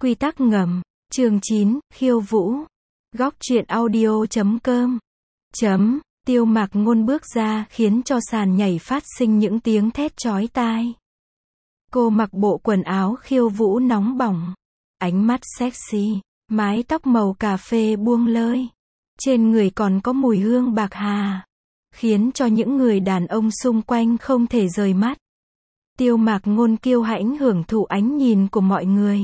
Quy tắc ngầm. Chương 9, khiêu vũ. Góc truyện audio.com. Tiêu Mạc Ngôn bước ra khiến cho sàn nhảy phát sinh những tiếng thét chói tai. Cô mặc bộ quần áo khiêu vũ nóng bỏng. Ánh mắt sexy, mái tóc màu cà phê buông lơi. Trên người còn có mùi hương bạc hà, khiến cho những người đàn ông xung quanh không thể rời mắt. Tiêu Mạc Ngôn kiêu hãnh hưởng thụ ánh nhìn của mọi người.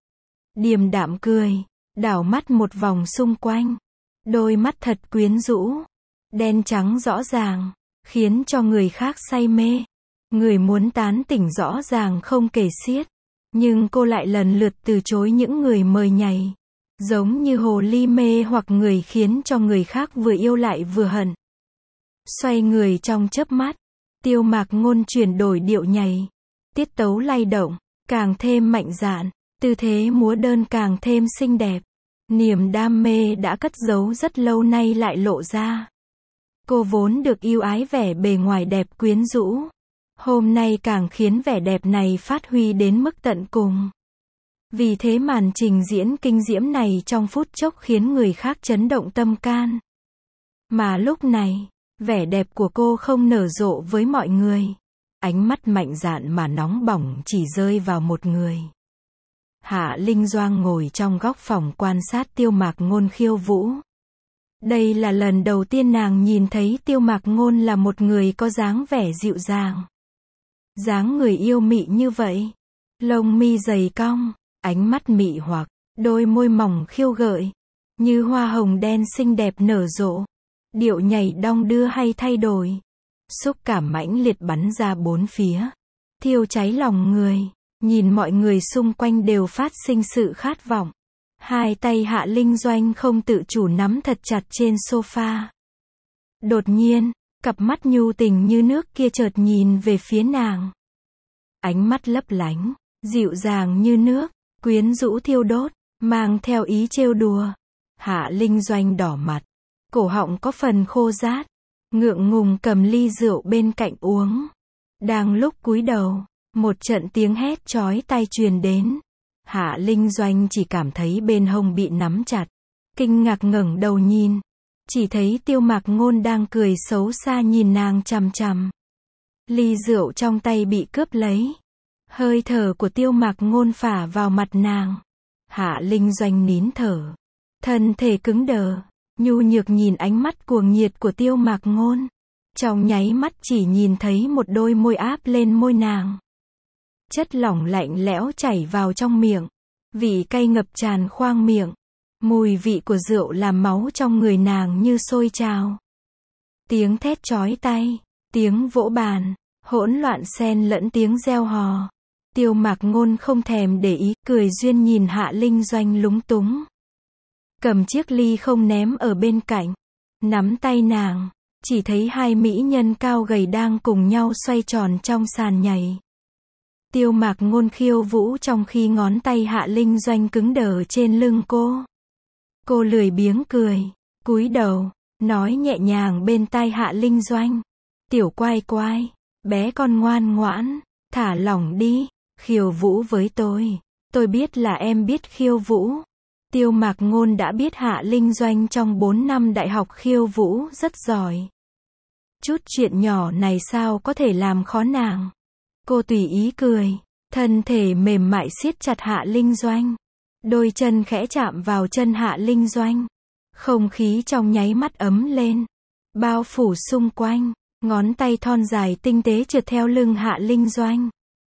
Điềm đạm cười, đảo mắt một vòng xung quanh. Đôi mắt thật quyến rũ, đen trắng rõ ràng, khiến cho người khác say mê. Người muốn tán tỉnh rõ ràng không kể xiết. Nhưng cô lại lần lượt từ chối những người mời nhảy. Giống như hồ ly mê hoặc người khiến cho người khác vừa yêu lại vừa hận. Xoay người trong chớp mắt, Tiêu Mạc Ngôn chuyển đổi điệu nhảy. Tiết tấu lay động, càng thêm mạnh dạn. Tư thế múa đơn càng thêm xinh đẹp. Niềm đam mê đã cất giấu rất lâu nay lại lộ ra. Cô vốn được yêu ái vẻ bề ngoài đẹp quyến rũ. Hôm nay càng khiến vẻ đẹp này phát huy đến mức tận cùng. Vì thế màn trình diễn kinh diễm này trong phút chốc khiến người khác chấn động tâm can. Mà lúc này, vẻ đẹp của cô không nở rộ với mọi người. Ánh mắt mạnh dạn mà nóng bỏng chỉ rơi vào một người. Hạ Linh Doanh ngồi trong góc phòng quan sát Tiêu Mạc Ngôn khiêu vũ. Đây là lần đầu tiên nàng nhìn thấy Tiêu Mạc Ngôn là một người có dáng vẻ dịu dàng. Dáng người yêu mị như vậy. Lông mi dày cong, ánh mắt mị hoặc, đôi môi mỏng khiêu gợi. Như hoa hồng đen xinh đẹp nở rộ. Điệu nhảy đong đưa hay thay đổi. Xúc cảm mãnh liệt bắn ra bốn phía. Thiêu cháy lòng người. Nhìn mọi người xung quanh đều phát sinh sự khát vọng. Hai tay Hạ Linh Doanh không tự chủ nắm thật chặt trên sofa. Đột nhiên, cặp mắt nhu tình như nước kia chợt nhìn về phía nàng. Ánh mắt lấp lánh, dịu dàng như nước, quyến rũ thiêu đốt, mang theo ý trêu đùa. Hạ Linh Doanh đỏ mặt, cổ họng có phần khô rát, ngượng ngùng cầm ly rượu bên cạnh uống. Đang lúc cúi đầu, một trận tiếng hét chói tai truyền đến. Hạ Linh Doanh chỉ cảm thấy bên hông bị nắm chặt. Kinh ngạc ngẩng đầu nhìn. Chỉ thấy Tiêu Mạc Ngôn đang cười xấu xa nhìn nàng chằm chằm. Ly rượu trong tay bị cướp lấy. Hơi thở của Tiêu Mạc Ngôn phả vào mặt nàng. Hạ Linh Doanh nín thở. Thân thể cứng đờ. Nhu nhược nhìn ánh mắt cuồng nhiệt của Tiêu Mạc Ngôn. Trong nháy mắt chỉ nhìn thấy một đôi môi áp lên môi nàng. Chất lỏng lạnh lẽo chảy vào trong miệng. Vị cay ngập tràn khoang miệng. Mùi vị của rượu làm máu trong người nàng như sôi trào. Tiếng thét chói tai, tiếng vỗ bàn, hỗn loạn xen lẫn tiếng reo hò. Tiêu Mạc Ngôn không thèm để ý, cười duyên nhìn Hạ Linh Doanh lúng túng. Cầm chiếc ly không ném ở bên cạnh. Nắm tay nàng, chỉ thấy hai mỹ nhân cao gầy đang cùng nhau xoay tròn trong sàn nhảy. Tiêu Mạc Ngôn khiêu vũ trong khi ngón tay Hạ Linh Doanh cứng đờ trên lưng cô. Cô lười biếng cười, cúi đầu, nói nhẹ nhàng bên tai Hạ Linh Doanh. Tiểu Quai Quai, bé con ngoan ngoãn, thả lỏng đi, khiêu vũ với tôi. Tôi biết là em biết khiêu vũ. Tiêu Mạc Ngôn đã biết Hạ Linh Doanh trong 4 năm đại học khiêu vũ rất giỏi. Chút chuyện nhỏ này sao có thể làm khó nàng. Cô tùy ý cười, thân thể mềm mại siết chặt Hạ Linh Doanh. Đôi chân khẽ chạm vào chân Hạ Linh Doanh. Không khí trong nháy mắt ấm lên, bao phủ xung quanh, ngón tay thon dài tinh tế trượt theo lưng Hạ Linh Doanh.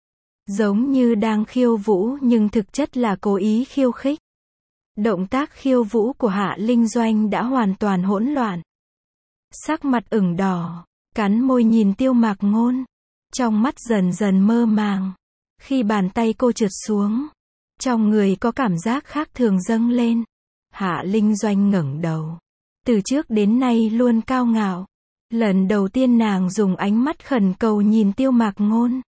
Giống như đang khiêu vũ nhưng thực chất là cố ý khiêu khích. Động tác khiêu vũ của Hạ Linh Doanh đã hoàn toàn hỗn loạn. Sắc mặt ửng đỏ, cắn môi nhìn Tiêu Mạc Ngôn. Trong mắt dần dần mơ màng. Khi bàn tay cô trượt xuống, trong người có cảm giác khác thường dâng lên. Hạ Linh Doanh ngẩng đầu. Từ trước đến nay luôn cao ngạo. Lần đầu tiên nàng dùng ánh mắt khẩn cầu nhìn Tiêu Mạc Ngôn.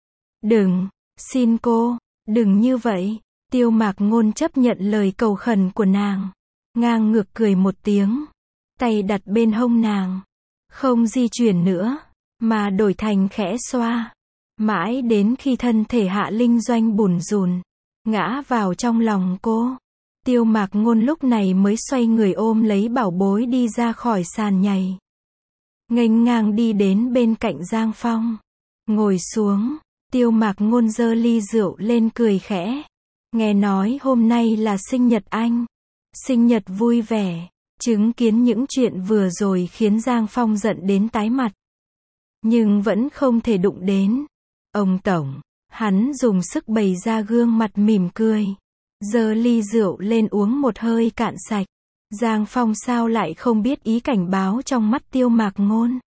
Đừng, xin cô, đừng như vậy. Tiêu Mạc Ngôn chấp nhận lời cầu khẩn của nàng. Ngang ngược cười một tiếng. Tay đặt bên hông nàng. Không di chuyển nữa, mà đổi thành khẽ xoa. Mãi đến khi thân thể Hạ Linh Doanh bủn rủn, ngã vào trong lòng cô. Tiêu Mạc Ngôn lúc này mới xoay người ôm lấy bảo bối đi ra khỏi sàn nhảy. Nghênh ngang đi đến bên cạnh Giang Phong. Ngồi xuống, Tiêu Mạc Ngôn giơ ly rượu lên cười khẽ. Nghe nói hôm nay là sinh nhật anh. Sinh nhật vui vẻ. Chứng kiến những chuyện vừa rồi khiến Giang Phong giận đến tái mặt. Nhưng vẫn không thể đụng đến. Ông Tổng, hắn dùng sức bày ra gương mặt mỉm cười. Giơ ly rượu lên uống một hơi cạn sạch. Giang Phong sao lại không biết ý cảnh báo trong mắt Tiêu Mạc Ngôn.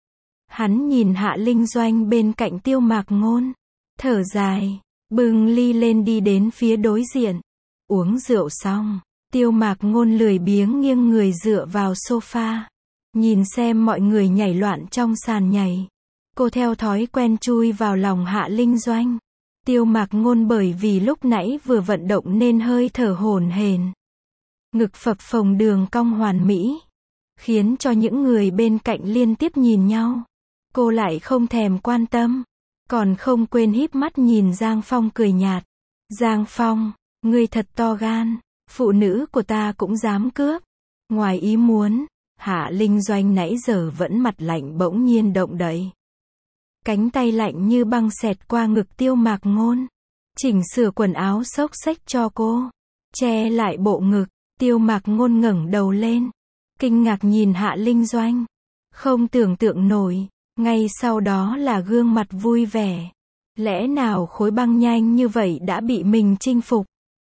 Hắn nhìn Hạ Linh Doanh bên cạnh Tiêu Mạc Ngôn. Thở dài, bưng ly lên đi đến phía đối diện. Uống rượu xong, Tiêu Mạc Ngôn lười biếng nghiêng người dựa vào sofa. Nhìn xem mọi người nhảy loạn trong sàn nhảy. Cô theo thói quen chui vào lòng Hạ Linh Doanh. Tiêu Mạc Ngôn bởi vì lúc nãy vừa vận động nên hơi thở hổn hển. Ngực phập phồng đường cong hoàn mỹ. Khiến cho những người bên cạnh liên tiếp nhìn nhau. Cô lại không thèm quan tâm. Còn không quên híp mắt nhìn Giang Phong cười nhạt. Giang Phong, ngươi thật to gan. Phụ nữ của ta cũng dám cướp. Ngoài ý muốn, Hạ Linh Doanh nãy giờ vẫn mặt lạnh bỗng nhiên động đậy. Cánh tay lạnh như băng xẹt qua ngực Tiêu Mạc Ngôn. Chỉnh sửa quần áo xốc xếch cho cô. Che lại bộ ngực. Tiêu Mạc Ngôn ngẩng đầu lên. Kinh ngạc nhìn Hạ Linh Doanh. Không tưởng tượng nổi. Ngay sau đó là gương mặt vui vẻ. Lẽ nào khối băng nhanh như vậy đã bị mình chinh phục?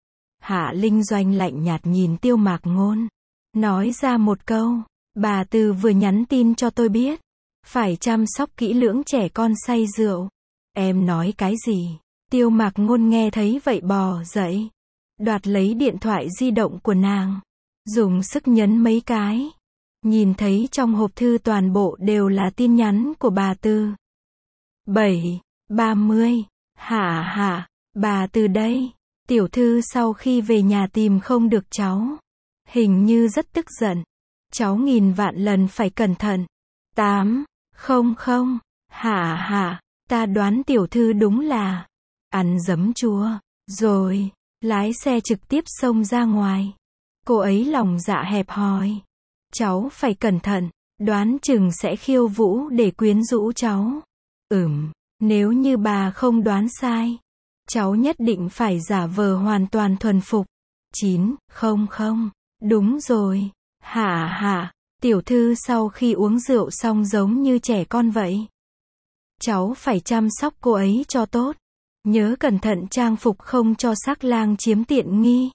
Hạ Linh Doanh lạnh nhạt nhìn Tiêu Mạc Ngôn. Nói ra một câu. Bà Từ vừa nhắn tin cho tôi biết. Phải chăm sóc kỹ lưỡng trẻ con say rượu. Em nói cái gì? Tiêu Mạc Ngôn nghe thấy vậy bò dậy. Đoạt lấy điện thoại di động của nàng. Dùng sức nhấn mấy cái. Nhìn thấy trong hộp thư toàn bộ đều là tin nhắn của bà Từ. 7:30. Hả, bà Từ đây. Tiểu thư sau khi về nhà tìm không được cháu. Hình như rất tức giận. Cháu nghìn vạn lần phải cẩn thận. 8:00. Hả, ta đoán tiểu thư đúng là ăn giấm chua. Rồi, lái xe trực tiếp xông ra ngoài. Cô ấy lòng dạ hẹp hòi. Cháu phải cẩn thận, đoán chừng sẽ khiêu vũ để quyến rũ cháu. Nếu như bà không đoán sai, cháu nhất định phải giả vờ hoàn toàn thuần phục. 9:00. Đúng rồi. Hả, tiểu thư sau khi uống rượu xong giống như trẻ con vậy. Cháu phải chăm sóc cô ấy cho tốt. Nhớ cẩn thận trang phục không cho sắc lang chiếm tiện nghi.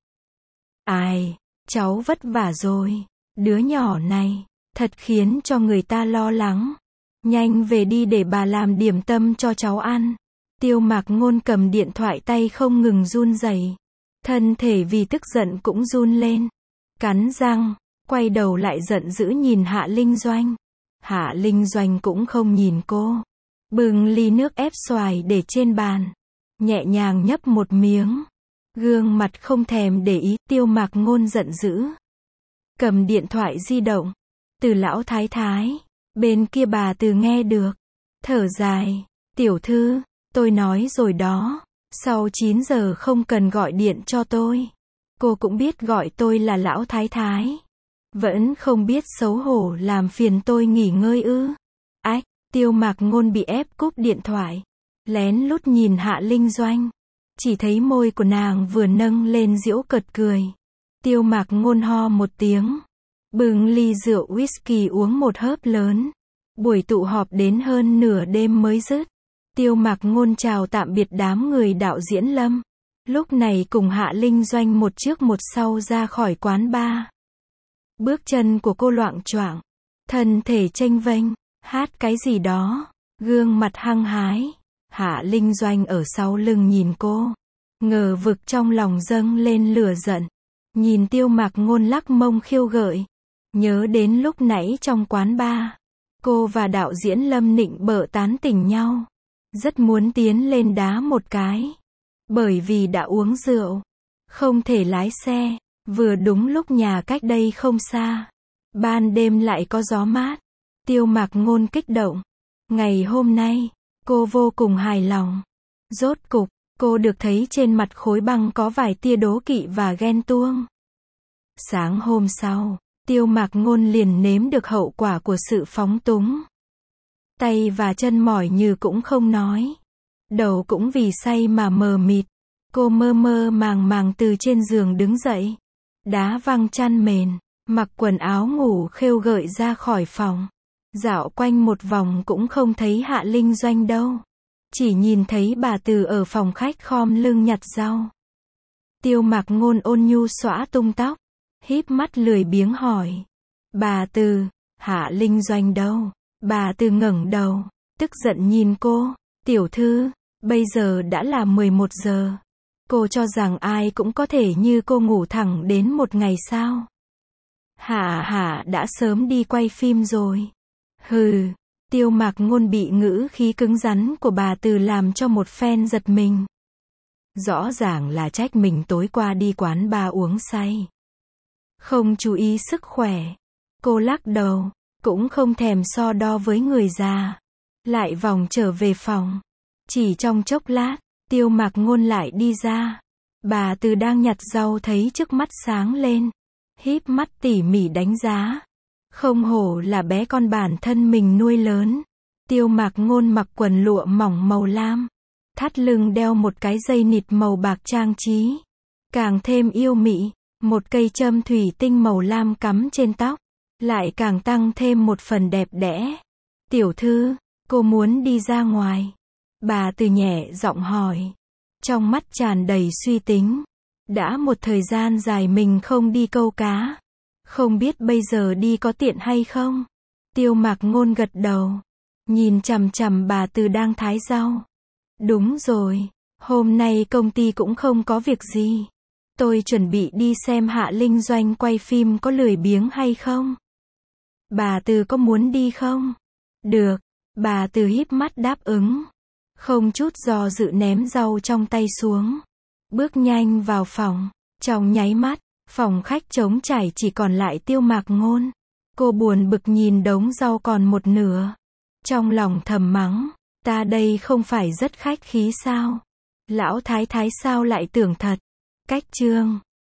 Ai, cháu vất vả rồi. Đứa nhỏ này, thật khiến cho người ta lo lắng. Nhanh về đi để bà làm điểm tâm cho cháu ăn. Tiêu Mạc Ngôn cầm điện thoại tay không ngừng run rẩy. Thân thể vì tức giận cũng run lên. Cắn răng, quay đầu lại giận dữ nhìn Hạ Linh Doanh. Hạ Linh Doanh cũng không nhìn cô. Bưng ly nước ép xoài để trên bàn. Nhẹ nhàng nhấp một miếng. Gương mặt không thèm để ý. Tiêu Mạc Ngôn giận dữ. Cầm điện thoại di động. Từ lão thái thái. Bên kia bà Từ nghe được. Thở dài. Tiểu thư, tôi nói rồi đó. Sau 9 giờ không cần gọi điện cho tôi. Cô cũng biết gọi tôi là lão thái thái. Vẫn không biết xấu hổ làm phiền tôi nghỉ ngơi ư? Ách, Tiêu Mạc Ngôn bị ép cúp điện thoại. Lén lút nhìn Hạ Linh Doanh. Chỉ thấy môi của nàng vừa nâng lên giễu cợt cười. Tiêu Mạc Ngôn ho một tiếng. Bưng ly rượu whisky uống một hớp lớn. Buổi tụ họp đến hơn nửa đêm mới dứt. Tiêu Mạc Ngôn chào tạm biệt đám người đạo diễn Lâm. Lúc này cùng Hạ Linh Doanh một trước một sau ra khỏi quán bar. Bước chân của cô loạng choạng. Thân thể chênh vênh. Hát cái gì đó. Gương mặt hăng hái. Hạ Linh Doanh ở sau lưng nhìn cô. Ngờ vực trong lòng dâng lên lửa giận. Nhìn Tiêu Mạc Ngôn lắc mông khiêu gợi. Nhớ đến lúc nãy trong quán bar. Cô và đạo diễn Lâm nịnh bợ tán tỉnh nhau. Rất muốn tiến lên đá một cái. Bởi vì đã uống rượu. Không thể lái xe. Vừa đúng lúc nhà cách đây không xa. Ban đêm lại có gió mát. Tiêu Mạc Ngôn kích động. Ngày hôm nay, cô vô cùng hài lòng. Rốt cục, Cô được thấy trên mặt Khối Băng có vài tia đố kỵ và ghen tuông. Sáng hôm sau, Tiêu Mạc Ngôn liền nếm được hậu quả của sự phóng túng. Tay và chân mỏi nhừ cũng không nói. Đầu cũng vì say mà mờ mịt. Cô mơ mơ màng màng từ trên giường đứng dậy. Đá văng chăn mền, mặc quần áo ngủ khêu gợi ra khỏi phòng. Dạo quanh một vòng cũng không thấy Hạ Linh Doanh đâu. Chỉ nhìn thấy bà Từ ở phòng khách khom lưng nhặt rau. Tiêu Mạc Ngôn ôn nhu xõa tung tóc, híp mắt lười biếng hỏi. Bà Từ, Hạ Linh Doanh đâu? Bà Từ ngẩng đầu, tức giận nhìn cô. Tiểu thư, bây giờ đã là 11 giờ. Cô cho rằng ai cũng có thể như cô ngủ thẳng đến một ngày sao? Hạ đã sớm đi quay phim rồi. Hừ. Tiêu Mạc Ngôn bị ngữ khí cứng rắn của bà Từ làm cho một phen giật mình. Rõ ràng là trách mình tối qua đi quán bar uống say. Không chú ý sức khỏe. Cô lắc đầu, cũng không thèm so đo với người già. Lại vòng trở về phòng. Chỉ trong chốc lát, Tiêu Mạc Ngôn lại đi ra. Bà Từ đang nhặt rau thấy trước mắt sáng lên. Híp mắt tỉ mỉ đánh giá. Không hổ là bé con bản thân mình nuôi lớn. Tiêu Mạc Ngôn mặc quần lụa mỏng màu lam. Thắt lưng đeo một cái dây nịt màu bạc trang trí. Càng thêm yêu mị, một cây châm thủy tinh màu lam cắm trên tóc. Lại càng tăng thêm một phần đẹp đẽ. Tiểu thư, cô muốn đi ra ngoài. Bà Từ nhẹ giọng hỏi. Trong mắt tràn đầy suy tính. Đã một thời gian dài mình không đi câu cá. Không biết bây giờ đi có tiện hay không? Tiêu Mạc Ngôn gật đầu. Nhìn chằm chằm bà Từ đang thái rau. Đúng rồi. Hôm nay công ty cũng không có việc gì. Tôi chuẩn bị đi xem Hạ Linh Doanh quay phim có lười biếng hay không? Bà Từ có muốn đi không? Được. Bà Từ híp mắt đáp ứng. Không chút do dự ném rau trong tay xuống. Bước nhanh vào phòng. Trong nháy mắt, phòng khách trống trải chỉ còn lại Tiêu Mạc Ngôn. Cô buồn bực nhìn đống rau còn một nửa. Trong lòng thầm mắng, ta đây không phải rất khách khí sao? Lão thái thái sao lại tưởng thật? Cách chương